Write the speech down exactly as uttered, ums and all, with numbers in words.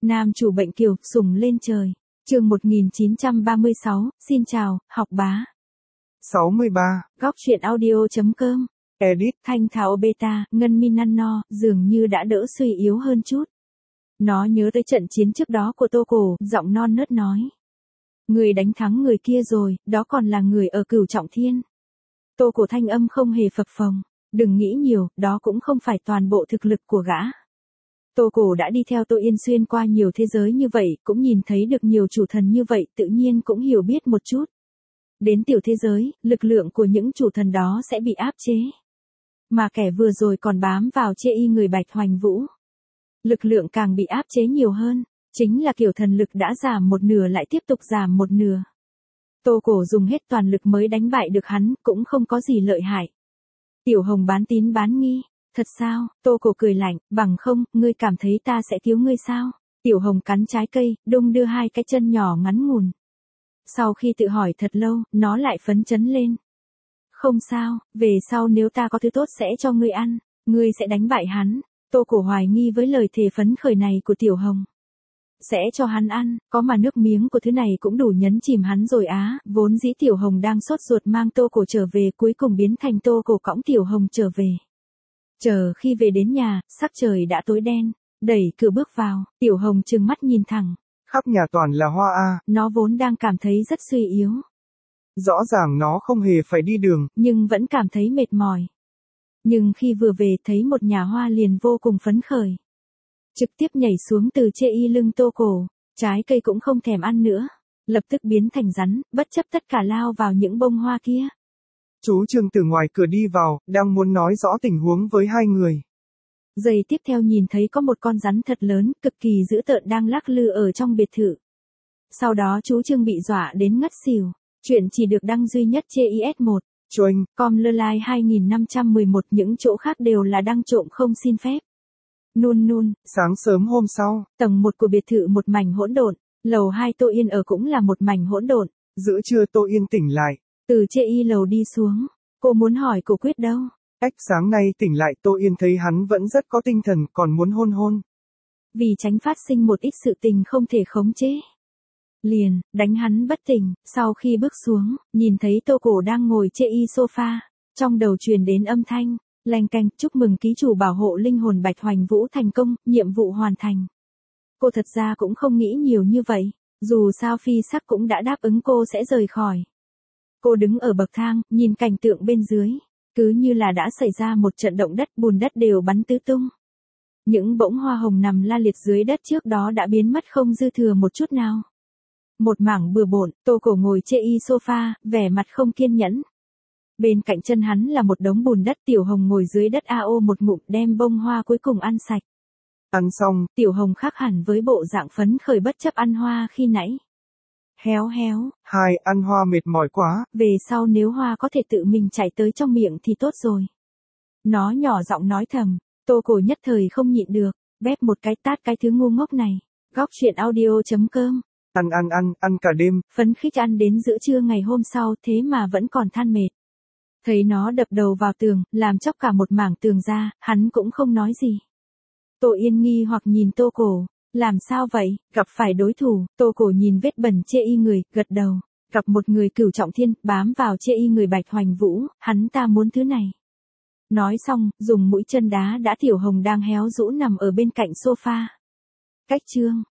Nam chủ bệnh kiều, sủng lên trời. Chương một nghìn chín trăm ba mươi sáu, xin chào, học bá. sáu mươi ba. Góc truyện audio.com. Edit. Thanh thảo beta, Ngân Minanno, dường như đã đỡ suy yếu hơn chút. Nó nhớ tới trận chiến trước đó của Tô Cổ, giọng non nớt nói. Người đánh thắng người kia rồi, đó còn là người ở Cửu Trọng Thiên. Tô Cổ thanh âm không hề phập phồng. Đừng nghĩ nhiều, đó cũng không phải toàn bộ thực lực của gã. Tô Cổ đã đi theo Tô Yên xuyên qua nhiều thế giới như vậy, cũng nhìn thấy được nhiều chủ thần như vậy, tự nhiên cũng hiểu biết một chút. Đến tiểu thế giới, lực lượng của những chủ thần đó sẽ bị áp chế. Mà kẻ vừa rồi còn bám vào chê y người Bạch Hoành Vũ. Lực lượng càng bị áp chế nhiều hơn, chính là kiểu thần lực đã giảm một nửa lại tiếp tục giảm một nửa. Tô Cổ dùng hết toàn lực mới đánh bại được hắn, cũng không có gì lợi hại. Tiểu Hồng bán tín bán nghi. Thật sao? Tô Cổ cười lạnh, bằng không, ngươi cảm thấy ta sẽ thiếu ngươi sao? Tiểu Hồng cắn trái cây, đung đưa hai cái chân nhỏ ngắn ngủn. Sau khi tự hỏi thật lâu, nó lại phấn chấn lên. Không sao, về sau nếu ta có thứ tốt sẽ cho ngươi ăn, ngươi sẽ đánh bại hắn. Tô Cổ hoài nghi với lời thề phấn khởi này của Tiểu Hồng. Sẽ cho hắn ăn, có mà nước miếng của thứ này cũng đủ nhấn chìm hắn rồi á. Vốn dĩ Tiểu Hồng đang sốt ruột mang Tô Cổ trở về, cuối cùng biến thành Tô Cổ cõng Tiểu Hồng trở về. Chờ khi về đến nhà, sắc trời đã tối đen, đẩy cửa bước vào, Tiểu Hồng trừng mắt nhìn thẳng. Khắp nhà toàn là hoa a. Nó vốn đang cảm thấy rất suy yếu. Rõ ràng nó không hề phải đi đường, nhưng vẫn cảm thấy mệt mỏi. Nhưng khi vừa về thấy một nhà hoa liền vô cùng phấn khởi. Trực tiếp nhảy xuống từ chê y lưng Tô Cổ, trái cây cũng không thèm ăn nữa, lập tức biến thành rắn, bất chấp tất cả lao vào những bông hoa kia. Chú Trương từ ngoài cửa đi vào, đang muốn nói rõ tình huống với hai người. Giây tiếp theo nhìn thấy có một con rắn thật lớn, cực kỳ dữ tợn đang lắc lư ở trong biệt thự. Sau đó chú Trương bị dọa đến ngất xỉu. Chuyện chỉ được đăng duy nhất trên i ét một. Choing. Com lơ lai hai nghìn năm trăm mười một, những chỗ khác đều là đăng trộm không xin phép. Nun nun. Sáng sớm hôm sau. Tầng một của biệt thự một mảnh hỗn độn. Lầu hai Tô Yên ở cũng là một mảnh hỗn độn. Giữa trưa Tô Yên tỉnh lại. Từ chê y lầu đi xuống. Cô muốn hỏi Cổ Quyết đâu? Ách sáng nay tỉnh lại Tô Yên thấy hắn vẫn rất có tinh thần, còn muốn hôn hôn. Vì tránh phát sinh một ít sự tình không thể khống chế. Liền, đánh hắn bất tỉnh, sau khi bước xuống, nhìn thấy Tô Cổ đang ngồi chê y sofa. Trong đầu truyền đến âm thanh, leng keng, chúc mừng ký chủ bảo hộ linh hồn Bạch Hoành Vũ thành công, nhiệm vụ hoàn thành. Cô thật ra cũng không nghĩ nhiều như vậy, dù sao phi sắc cũng đã đáp ứng cô sẽ rời khỏi. Cô đứng ở bậc thang, nhìn cảnh tượng bên dưới, cứ như là đã xảy ra một trận động đất, bùn đất đều bắn tứ tung. Những bỗng hoa hồng nằm la liệt dưới đất trước đó đã biến mất không dư thừa một chút nào. Một mảng bừa bộn, Tô Cổ ngồi chê y sofa, vẻ mặt không kiên nhẫn. Bên cạnh chân hắn là một đống bùn đất, Tiểu Hồng ngồi dưới đất a ô một ngụm đem bông hoa cuối cùng ăn sạch. Ăn xong, Tiểu Hồng khác hẳn với bộ dạng phấn khởi bất chấp ăn hoa khi nãy. Héo héo. Hai, ăn hoa mệt mỏi quá. Về sau nếu hoa có thể tự mình chảy tới trong miệng thì tốt rồi. Nó nhỏ giọng nói thầm, Tô Cổ nhất thời không nhịn được, bép một cái tát cái thứ ngu ngốc này. Góc truyện audio.com. Ăn ăn ăn, ăn cả đêm. Phấn khích ăn đến giữa trưa ngày hôm sau thế mà vẫn còn than mệt. Thấy nó đập đầu vào tường, làm chóc cả một mảng tường ra, hắn cũng không nói gì. Tô Yên nghi hoặc nhìn Tô Cổ. Làm sao vậy, gặp phải đối thủ, Tô Cổ nhìn vết bẩn chê y người, gật đầu. Gặp một người Cửu Trọng Thiên, bám vào chê y người Bạch Hoành Vũ, hắn ta muốn thứ này. Nói xong, dùng mũi chân đá đã Tiểu Hồng đang héo rũ nằm ở bên cạnh sofa. Cách chương.